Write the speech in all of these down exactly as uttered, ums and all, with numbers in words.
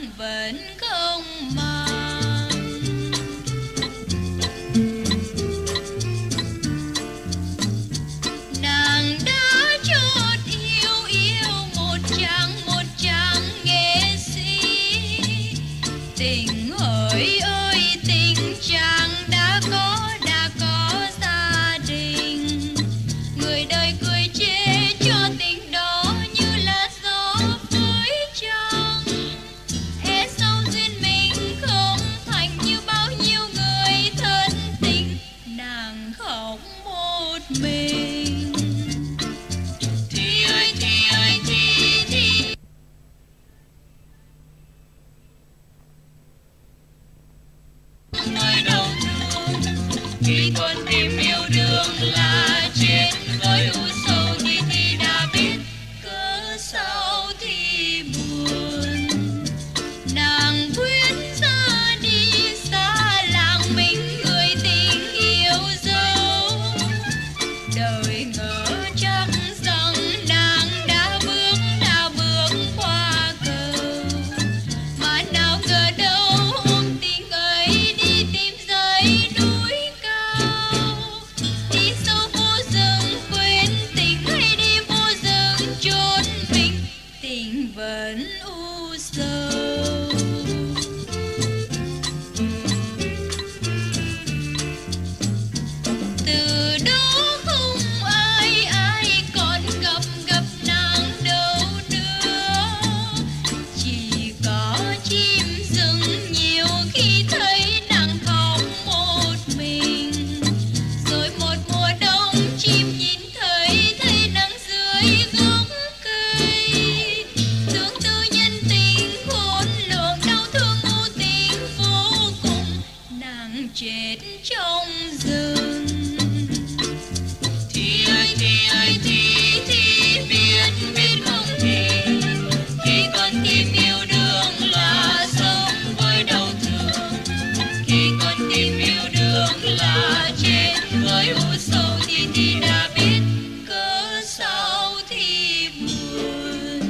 nàng vẫn không màng. Nàng đã chót yêu yêu một chàng một chàng nghệ sĩ. Tình hỡi ơi tình chàng đã có đã có gia đình. Người đời cười chê cho tình đó như là gió với trăng. E sau duyên mình không thành như bao nhiêu người thân tình. Nàng khóc một mình. Thì ơi thì ơi thì thì nơi đâu thương. Khi con tim yêu đương là chết với u sầu thì thì đã biết cớ sao thì buồn. Nàng quyết ra đi xa làng mình người tình yêu dấu. Đời ngỡ chắc rằng nàng đã bước đã bước qua cầu. Mà nào ngờ đâu ôm tình ấy đi tìm dãy núi cao. Đi sâu vô rừng quên tình hay đi vô rừng chốn mình. Tình vẫn u sầu. Từ đó không ai ai còn gặp gặp nàng đâu nữa. Chỉ có chim rừng nhiều khi thấy nàng khóc một mình. Rồi một mùa đông chim nhìn thấy thấy nàng dưới gốc cây. Tương tư nhân tình khôn lường đau thương vô tình vô cùng. Nàng chết trong rừng. Thì ơi thì ơi thì thì biết biết không thì. Khi con tim yêu đương là sống với đau thương. Khi con tim yêu đương là chết với u sầu thì thì đã biết cớ sao thì buồn.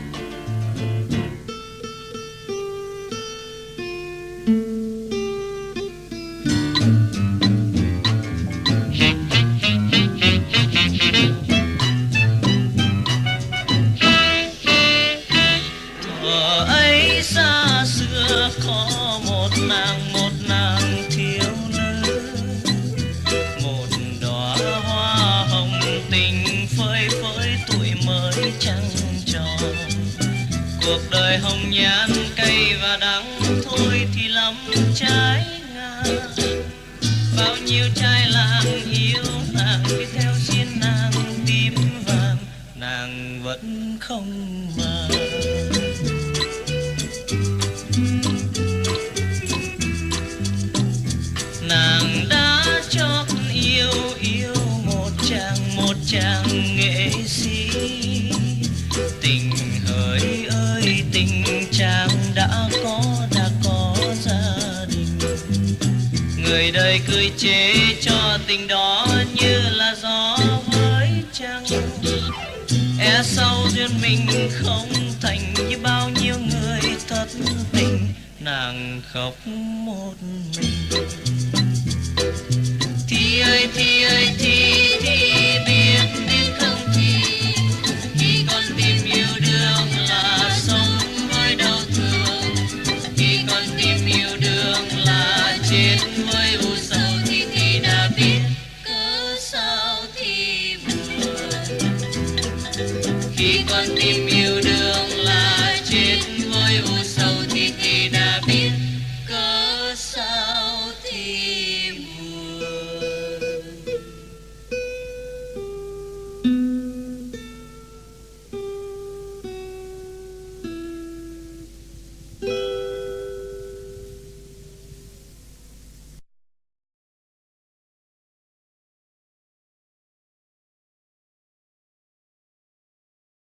Thuở ấy xa xưa có một nàng một nàng thiếu nữ. Một đóa hoa hồng tình phơi phới tuổi mới trăng tròn. Cuộc đời hồng nhan cay và đắng thôi thì lắm trái ngang. Bao nhiêu trai làng yêu nàng khi theo xin nàng tím vàng. Nàng vẫn không màng. Nàng đã chót yêu yêu một chàng một chàng nghệ sĩ. Tình hỡi ơi tình chàng đã có đã có gia đình. Người đời cười chế cho tình đó như là gió với trăng. E sau duyên mình không thành như bao nhiêu người thất tình. Nàng khóc một mình. Thì ơi thì ơi thì